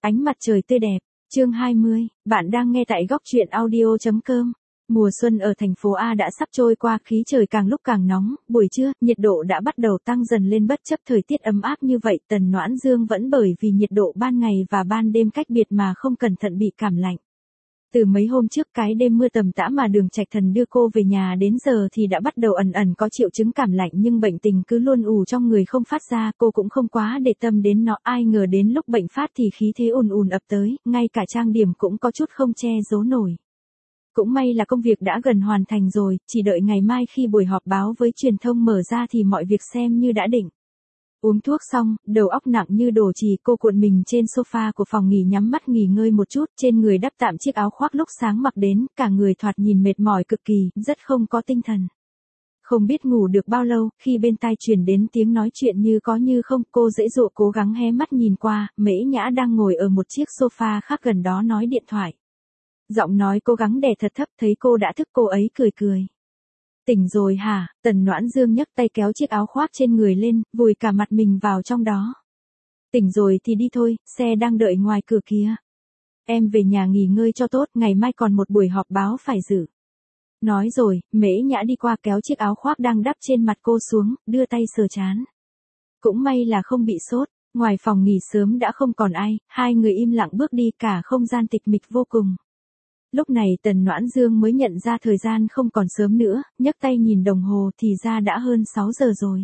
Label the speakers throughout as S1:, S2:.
S1: Ánh mặt trời tươi đẹp, chương 20, bạn đang nghe tại góc truyện audio.com. Mùa xuân ở thành phố A đã sắp trôi qua, khí trời càng lúc càng nóng, buổi trưa, nhiệt độ đã bắt đầu tăng dần lên bất chấp thời tiết ấm áp như vậy, Tần Noãn Dương vẫn bởi vì nhiệt độ ban ngày và ban đêm cách biệt mà không cẩn thận bị cảm lạnh. Từ mấy hôm trước cái đêm mưa tầm tã mà Đường Trạch Thần đưa cô về nhà đến giờ thì đã bắt đầu ẩn ẩn có triệu chứng cảm lạnh, nhưng bệnh tình cứ luôn ù trong người không phát ra, cô cũng không quá để tâm đến nó, ai ngờ đến lúc bệnh phát thì khí thế ùn ùn ập tới, ngay cả trang điểm cũng có chút không che giấu nổi. Cũng may là công việc đã gần hoàn thành rồi, chỉ đợi ngày mai khi buổi họp báo với truyền thông mở ra thì mọi việc xem như đã định. Uống thuốc xong, đầu óc nặng như đồ chì, cô cuộn mình trên sofa của phòng nghỉ nhắm mắt nghỉ ngơi một chút, trên người đắp tạm chiếc áo khoác lúc sáng mặc đến, cả người thoạt nhìn mệt mỏi cực kỳ, rất không có tinh thần. Không biết ngủ được bao lâu, khi bên tai truyền đến tiếng nói chuyện như có như không, cô dễ dụ cố gắng hé mắt nhìn qua, Mễ Nhã đang ngồi ở một chiếc sofa khác gần đó nói điện thoại. Giọng nói cố gắng đè thật thấp, thấy cô đã thức cô ấy cười cười. Tỉnh rồi hả? Tần Noãn Dương nhấc tay kéo chiếc áo khoác trên người lên, vùi cả mặt mình vào trong đó. Tỉnh rồi thì đi thôi, xe đang đợi ngoài cửa kia. Em về nhà nghỉ ngơi cho tốt, ngày mai còn một buổi họp báo phải dự. Nói rồi, Mễ Nhã đi qua kéo chiếc áo khoác đang đắp trên mặt cô xuống, đưa tay sờ trán. Cũng may là không bị sốt, ngoài phòng nghỉ sớm đã không còn ai, hai người im lặng bước đi, cả không gian tịch mịch vô cùng. Lúc này Tần Noãn Dương mới nhận ra thời gian không còn sớm nữa, nhấc tay nhìn đồng hồ thì ra đã hơn 6 giờ rồi.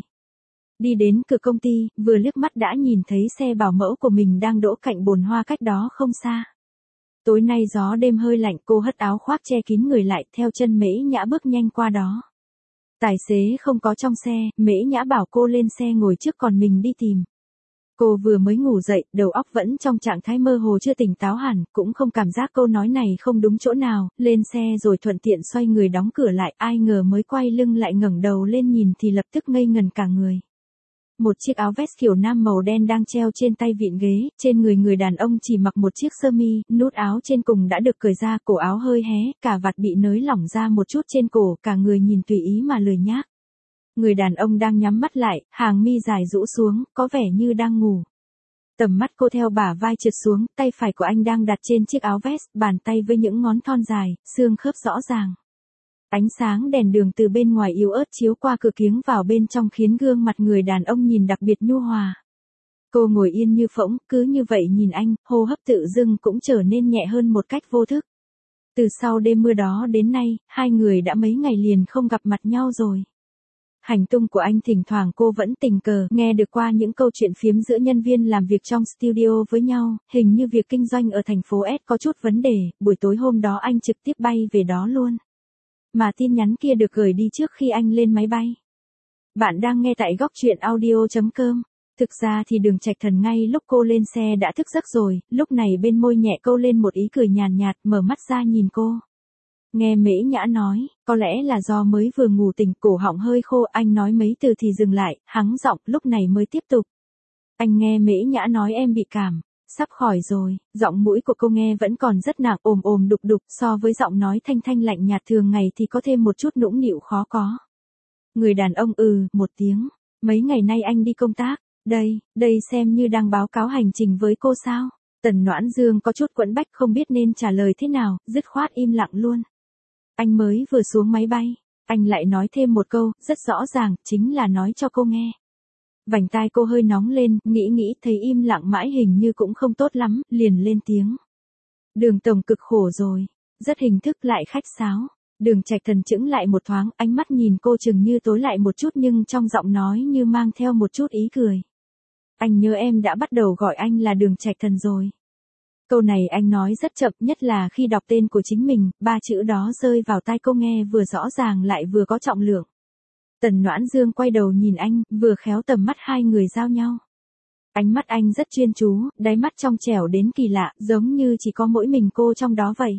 S1: Đi đến cửa công ty, vừa liếc mắt đã nhìn thấy xe bảo mẫu của mình đang đỗ cạnh bồn hoa cách đó không xa. Tối nay gió đêm hơi lạnh, cô hất áo khoác che kín người lại, theo chân Mễ Nhã bước nhanh qua đó. Tài xế không có trong xe, Mễ Nhã bảo cô lên xe ngồi trước còn mình đi tìm. Cô vừa mới ngủ dậy, đầu óc vẫn trong trạng thái mơ hồ chưa tỉnh táo hẳn, cũng không cảm giác câu nói này không đúng chỗ nào, lên xe rồi thuận tiện xoay người đóng cửa lại, ai ngờ mới quay lưng lại ngẩng đầu lên nhìn thì lập tức ngây ngần cả người. Một chiếc áo vest kiểu nam màu đen đang treo trên tay vịn ghế, trên người đàn ông chỉ mặc một chiếc sơ mi, nút áo trên cùng đã được cởi ra, cổ áo hơi hé, cả vạt bị nới lỏng ra một chút trên cổ, cả người nhìn tùy ý mà lười nhác. Người đàn ông đang nhắm mắt lại, hàng mi dài rũ xuống, có vẻ như đang ngủ. Tầm mắt cô theo bả vai trượt xuống, tay phải của anh đang đặt trên chiếc áo vest, bàn tay với những ngón thon dài, xương khớp rõ ràng. Ánh sáng đèn đường từ bên ngoài yếu ớt chiếu qua cửa kiếng vào bên trong khiến gương mặt người đàn ông nhìn đặc biệt nhu hòa. Cô ngồi yên như phỗng, cứ như vậy nhìn anh, hô hấp tự dưng cũng trở nên nhẹ hơn một cách vô thức. Từ sau đêm mưa đó đến nay, hai người đã mấy ngày liền không gặp mặt nhau rồi. Hành tung của anh thỉnh thoảng cô vẫn tình cờ nghe được qua những câu chuyện phiếm giữa nhân viên làm việc trong studio với nhau, hình như việc kinh doanh ở thành phố S có chút vấn đề, buổi tối hôm đó anh trực tiếp bay về đó luôn. Mà tin nhắn kia được gửi đi trước khi anh lên máy bay. Bạn đang nghe tại góc truyện audio.com. Thực ra thì Đường Trạch Thần ngay lúc cô lên xe đã thức giấc rồi, lúc này bên môi nhẹ câu lên một ý cười nhàn nhạt, mở mắt ra nhìn cô. Nghe Mễ Nhã nói, có lẽ là do mới vừa ngủ tỉnh, cổ họng hơi khô, anh nói mấy từ thì dừng lại, hắng giọng, lúc này mới tiếp tục. Anh nghe Mễ Nhã nói em bị cảm, sắp khỏi rồi, giọng mũi của cô nghe vẫn còn rất nặng, ồm ồm đục đục, so với giọng nói thanh thanh lạnh nhạt thường ngày thì có thêm một chút nũng nịu khó có. Người đàn ông một tiếng, mấy ngày nay anh đi công tác, đây xem như đang báo cáo hành trình với cô sao? Tần Noãn Dương có chút quẫn bách không biết nên trả lời thế nào, dứt khoát im lặng luôn. Anh mới vừa xuống máy bay, anh lại nói thêm một câu, rất rõ ràng, chính là nói cho cô nghe. Vành tai cô hơi nóng lên, nghĩ thấy im lặng mãi hình như cũng không tốt lắm, liền lên tiếng. Đường tổng cực khổ rồi, rất hình thức lại khách sáo. Đường Trạch Thần chững lại một thoáng, ánh mắt nhìn cô chừng như tối lại một chút nhưng trong giọng nói như mang theo một chút ý cười. Anh nhớ em đã bắt đầu gọi anh là Đường Trạch Thần rồi. Câu này anh nói rất chậm, nhất là khi đọc tên của chính mình, ba chữ đó rơi vào tai cô nghe vừa rõ ràng lại vừa có trọng lượng. Tần Noãn Dương quay đầu nhìn anh, vừa khéo tầm mắt hai người giao nhau. Ánh mắt anh rất chuyên chú, đáy mắt trong trẻo đến kỳ lạ, giống như chỉ có mỗi mình cô trong đó vậy.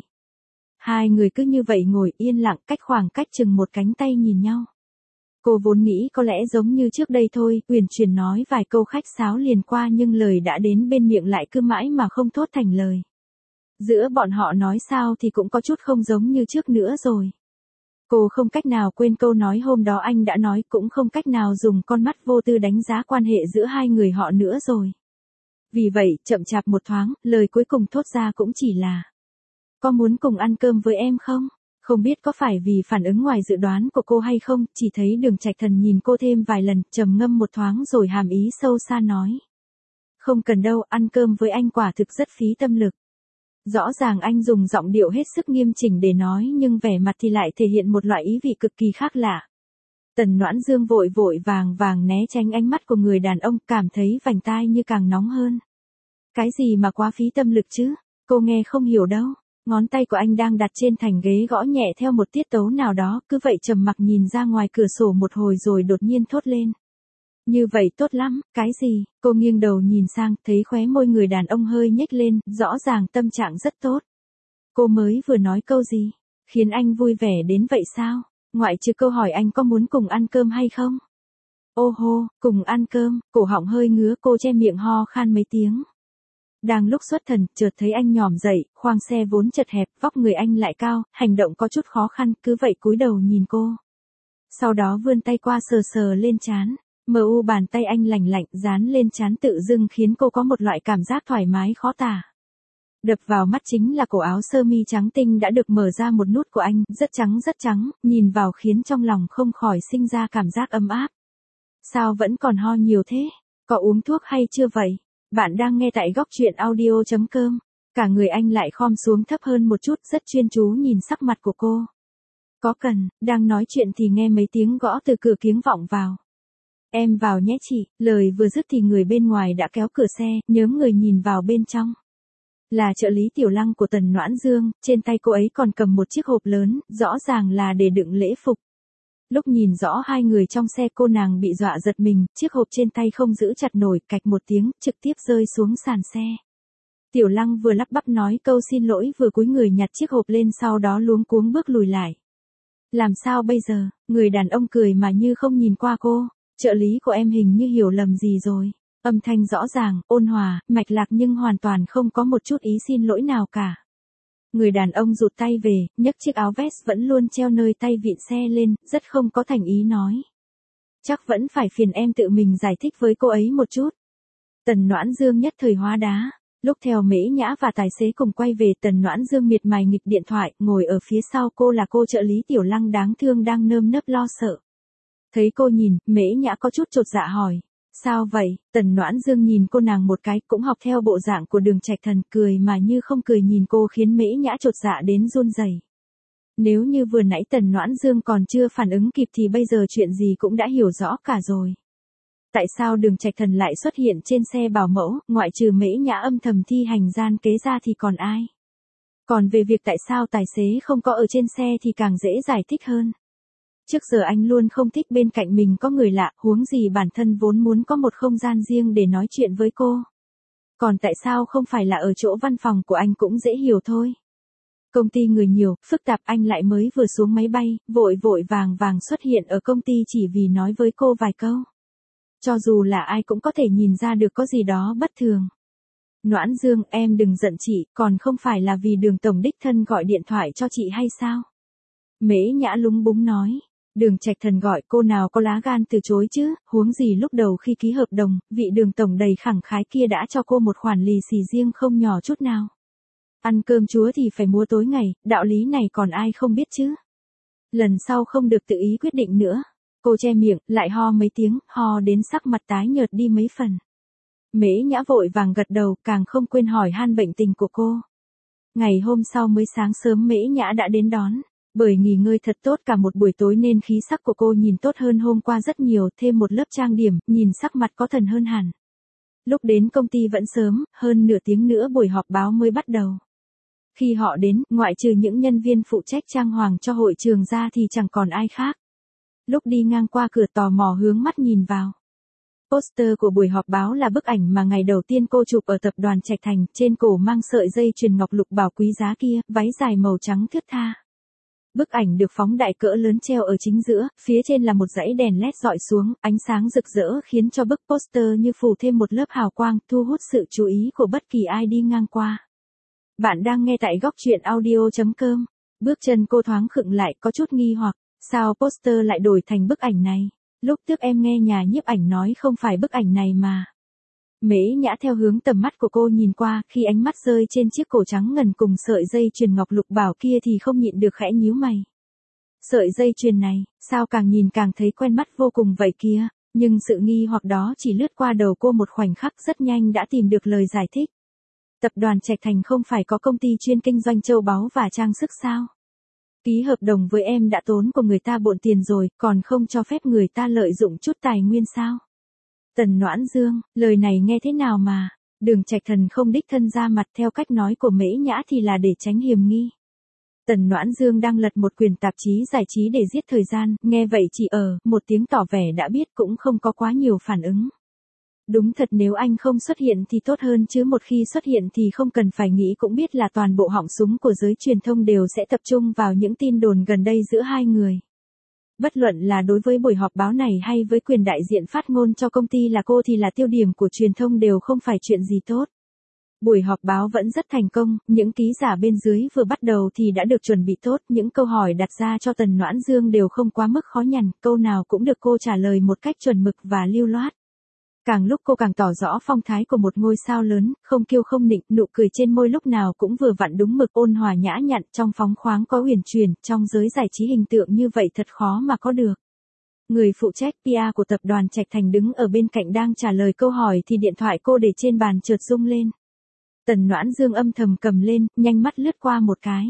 S1: Hai người cứ như vậy ngồi yên lặng, cách khoảng cách chừng một cánh tay nhìn nhau. Cô vốn nghĩ có lẽ giống như trước đây thôi, uyển chuyển nói vài câu khách sáo liền qua nhưng lời đã đến bên miệng lại cứ mãi mà không thốt thành lời. Giữa bọn họ nói sao thì cũng có chút không giống như trước nữa rồi. Cô không cách nào quên câu nói hôm đó anh đã nói, cũng không cách nào dùng con mắt vô tư đánh giá quan hệ giữa hai người họ nữa rồi. Vì vậy, chậm chạp một thoáng, lời cuối cùng thốt ra cũng chỉ là: có muốn cùng ăn cơm với em không? Không biết có phải vì phản ứng ngoài dự đoán của cô hay không, chỉ thấy Đường Trạch Thần nhìn cô thêm vài lần, trầm ngâm một thoáng rồi hàm ý sâu xa nói: không cần đâu, ăn cơm với anh quả thực rất phí tâm lực. Rõ ràng anh dùng giọng điệu hết sức nghiêm chỉnh để nói nhưng vẻ mặt thì lại thể hiện một loại ý vị cực kỳ khác lạ. Tần Noãn Dương vội vội vàng vàng né tránh ánh mắt của người đàn ông, cảm thấy vành tai như càng nóng hơn. Cái gì mà quá phí tâm lực chứ? Cô nghe không hiểu đâu. Ngón tay của anh đang đặt trên thành ghế gõ nhẹ theo một tiết tấu nào đó, cứ vậy trầm mặc nhìn ra ngoài cửa sổ một hồi rồi đột nhiên thốt lên: như vậy tốt lắm, cái gì? Cô nghiêng đầu nhìn sang, thấy khóe môi người đàn ông hơi nhếch lên, rõ ràng tâm trạng rất tốt. Cô mới vừa nói câu gì? Khiến anh vui vẻ đến vậy sao? Ngoại trừ câu hỏi anh có muốn cùng ăn cơm hay không? Ô hô, cùng ăn cơm, cổ họng hơi ngứa, cô che miệng ho khan mấy tiếng. Đang lúc xuất thần, chợt thấy anh nhòm dậy, khoang xe vốn chật hẹp, vóc người anh lại cao, hành động có chút khó khăn, cứ vậy cúi đầu nhìn cô. Sau đó vươn tay qua sờ sờ lên trán. Bàn tay anh lành lạnh dán lên trán tự dưng khiến cô có một loại cảm giác thoải mái khó tả. Đập vào mắt chính là cổ áo sơ mi trắng tinh đã được mở ra một nút của anh, rất trắng, nhìn vào khiến trong lòng không khỏi sinh ra cảm giác ấm áp. Sao vẫn còn ho nhiều thế? Có uống thuốc hay chưa vậy? Bạn đang nghe tại góc truyện audio.com. Cả người anh lại khom xuống thấp hơn một chút, rất chuyên chú nhìn sắc mặt của cô. Có cần, đang nói chuyện thì nghe mấy tiếng gõ từ cửa kiếng vọng vào. Em vào nhé chị, lời vừa dứt thì người bên ngoài đã kéo cửa xe, nhớm người nhìn vào bên trong. Là trợ lý Tiểu Lăng của Tần Noãn Dương, trên tay cô ấy còn cầm một chiếc hộp lớn, rõ ràng là để đựng lễ phục. Lúc nhìn rõ hai người trong xe cô nàng bị dọa giật mình, chiếc hộp trên tay không giữ chặt nổi, cạch một tiếng, trực tiếp rơi xuống sàn xe. Tiểu Lăng vừa lắp bắp nói câu xin lỗi vừa cúi người nhặt chiếc hộp lên, sau đó luống cuống bước lùi lại. Làm sao bây giờ? Người đàn ông cười mà như không nhìn qua cô. Trợ lý của em hình như hiểu lầm gì rồi. Âm thanh rõ ràng, ôn hòa, mạch lạc nhưng hoàn toàn không có một chút ý xin lỗi nào cả. Người đàn ông rụt tay về, nhấc chiếc áo vest vẫn luôn treo nơi tay vịn xe lên, rất không có thành ý nói: chắc vẫn phải phiền em tự mình giải thích với cô ấy một chút. Tần Noãn Dương nhất thời hóa đá. Lúc theo Mễ Nhã và tài xế cùng quay về, Tần Noãn Dương miệt mài nghịch điện thoại, ngồi ở phía sau cô là cô trợ lý Tiểu Lăng đáng thương đang nơm nớp lo sợ. Thấy cô nhìn, Mễ Nhã có chút chột dạ hỏi: sao vậy? Tần Noãn Dương nhìn cô nàng một cái, cũng học theo bộ dạng của Đường Trạch Thần, cười mà như không cười nhìn cô khiến Mễ Nhã chột dạ đến run rẩy. Nếu như vừa nãy Tần Noãn Dương còn chưa phản ứng kịp thì bây giờ chuyện gì cũng đã hiểu rõ cả rồi. Tại sao Đường Trạch Thần lại xuất hiện trên xe bảo mẫu, ngoại trừ Mễ Nhã âm thầm thi hành gian kế ra thì còn ai? Còn về việc tại sao tài xế không có ở trên xe thì càng dễ giải thích hơn. Trước giờ anh luôn không thích bên cạnh mình có người lạ, huống gì bản thân vốn muốn có một không gian riêng để nói chuyện với cô. Còn tại sao không phải là ở chỗ văn phòng của anh cũng dễ hiểu thôi. Công ty người nhiều, phức tạp, anh lại mới vừa xuống máy bay, vội vội vàng vàng xuất hiện ở công ty chỉ vì nói với cô vài câu. Cho dù là ai cũng có thể nhìn ra được có gì đó bất thường. Noãn Dương, em đừng giận chị, còn không phải là vì Đường tổng đích thân gọi điện thoại cho chị hay sao? Mễ Nhã lúng búng nói. Đường Trạch Thần gọi, cô nào có lá gan từ chối chứ, huống gì lúc đầu khi ký hợp đồng, vị Đường tổng đầy khẳng khái kia đã cho cô một khoản lì xì riêng không nhỏ chút nào. Ăn cơm chúa thì phải mua tối ngày, đạo lý này còn ai không biết chứ. Lần sau không được tự ý quyết định nữa. Cô che miệng, lại ho mấy tiếng, ho đến sắc mặt tái nhợt đi mấy phần. Mễ Nhã vội vàng gật đầu, càng không quên hỏi han bệnh tình của cô. Ngày hôm sau mới sáng sớm Mễ Nhã đã đến đón. Bởi nghỉ ngơi thật tốt cả một buổi tối nên khí sắc của cô nhìn tốt hơn hôm qua rất nhiều, thêm một lớp trang điểm, nhìn sắc mặt có thần hơn hẳn. Lúc đến công ty vẫn sớm, hơn nửa tiếng nữa buổi họp báo mới bắt đầu. Khi họ đến, ngoại trừ những nhân viên phụ trách trang hoàng cho hội trường ra thì chẳng còn ai khác. Lúc đi ngang qua cửa tò mò hướng mắt nhìn vào. Poster của buổi họp báo là bức ảnh mà ngày đầu tiên cô chụp ở tập đoàn Trạch Thành, trên cổ mang sợi dây chuyền ngọc lục bảo quý giá kia, váy dài màu trắng thướt tha. Bức ảnh được phóng đại cỡ lớn treo ở chính giữa, phía trên là một dãy đèn LED dọi xuống, ánh sáng rực rỡ khiến cho bức poster như phủ thêm một lớp hào quang, thu hút sự chú ý của bất kỳ ai đi ngang qua. Bạn đang nghe tại góc truyện audio.com. Bước chân cô thoáng khựng lại, có chút nghi hoặc, sao poster lại đổi thành bức ảnh này? Lúc trước em nghe nhà nhiếp ảnh nói không phải bức ảnh này mà. Mễ Nhã theo hướng tầm mắt của cô nhìn qua, khi ánh mắt rơi trên chiếc cổ trắng ngần cùng sợi dây chuyền ngọc lục bảo kia thì không nhịn được khẽ nhíu mày. Sợi dây chuyền này, sao càng nhìn càng thấy quen mắt vô cùng vậy kia, nhưng sự nghi hoặc đó chỉ lướt qua đầu cô một khoảnh khắc, rất nhanh đã tìm được lời giải thích. Tập đoàn Trạch Thành không phải có công ty chuyên kinh doanh châu báu và trang sức sao? Ký hợp đồng với em đã tốn của người ta bộn tiền rồi, còn không cho phép người ta lợi dụng chút tài nguyên sao? Tần Noãn Dương, lời này nghe thế nào mà, Đường Trạch Thần không đích thân ra mặt, theo cách nói của Mễ Nhã thì là để tránh hiềm nghi. Tần Noãn Dương đang lật một quyển tạp chí giải trí để giết thời gian, nghe vậy chỉ một tiếng tỏ vẻ đã biết, cũng không có quá nhiều phản ứng. Đúng thật, nếu anh không xuất hiện thì tốt hơn, chứ một khi xuất hiện thì không cần phải nghĩ cũng biết là toàn bộ họng súng của giới truyền thông đều sẽ tập trung vào những tin đồn gần đây giữa hai người. Bất luận là đối với buổi họp báo này hay với quyền đại diện phát ngôn cho công ty là cô thì là tiêu điểm của truyền thông đều không phải chuyện gì tốt. Buổi họp báo vẫn rất thành công, những ký giả bên dưới vừa bắt đầu thì đã được chuẩn bị tốt, những câu hỏi đặt ra cho Tần Noãn Dương đều không quá mức khó nhằn, câu nào cũng được cô trả lời một cách chuẩn mực và lưu loát. Càng lúc cô càng tỏ rõ phong thái của một ngôi sao lớn, không kiêu không nịnh, nụ cười trên môi lúc nào cũng vừa vặn đúng mực, ôn hòa nhã nhặn, trong phóng khoáng có uyển chuyển, trong giới giải trí hình tượng như vậy thật khó mà có được. Người phụ trách PR của tập đoàn Trạch Thành đứng ở bên cạnh đang trả lời câu hỏi thì điện thoại cô để trên bàn chợt rung lên. Tần Noãn Dương âm thầm cầm lên, nhanh mắt lướt qua một cái.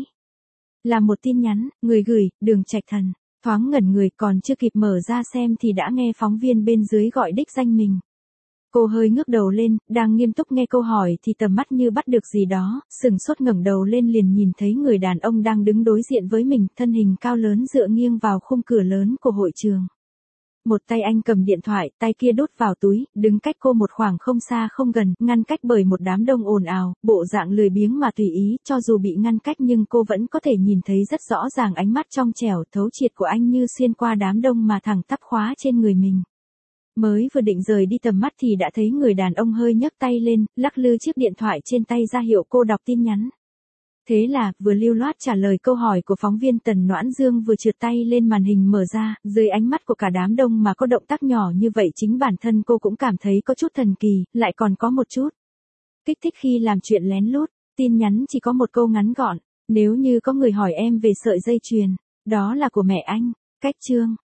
S1: Là một tin nhắn, người gửi, Đường Trạch Thần, thoáng ngẩn người, còn chưa kịp mở ra xem thì đã nghe phóng viên bên dưới gọi đích danh mình. Cô hơi ngước đầu lên, đang nghiêm túc nghe câu hỏi thì tầm mắt như bắt được gì đó, sừng sốt ngẩng đầu lên liền nhìn thấy người đàn ông đang đứng đối diện với mình, thân hình cao lớn dựa nghiêng vào khung cửa lớn của hội trường. Một tay anh cầm điện thoại, tay kia đút vào túi, đứng cách cô một khoảng không xa không gần, ngăn cách bởi một đám đông ồn ào, bộ dạng lười biếng mà tùy ý, cho dù bị ngăn cách nhưng cô vẫn có thể nhìn thấy rất rõ ràng ánh mắt trong trẻo thấu triệt của anh như xuyên qua đám đông mà thẳng tắp khóa trên người mình. Mới vừa định rời đi tầm mắt thì đã thấy người đàn ông hơi nhấc tay lên, lắc lư chiếc điện thoại trên tay ra hiệu cô đọc tin nhắn. Thế là, vừa lưu loát trả lời câu hỏi của phóng viên, Tần Noãn Dương vừa trượt tay lên màn hình mở ra, dưới ánh mắt của cả đám đông mà có động tác nhỏ như vậy chính bản thân cô cũng cảm thấy có chút thần kỳ, lại còn có một chút kích thích khi làm chuyện lén lút. Tin nhắn chỉ có một câu ngắn gọn, nếu như có người hỏi em về sợi dây chuyền, đó là của mẹ anh. Cách chương.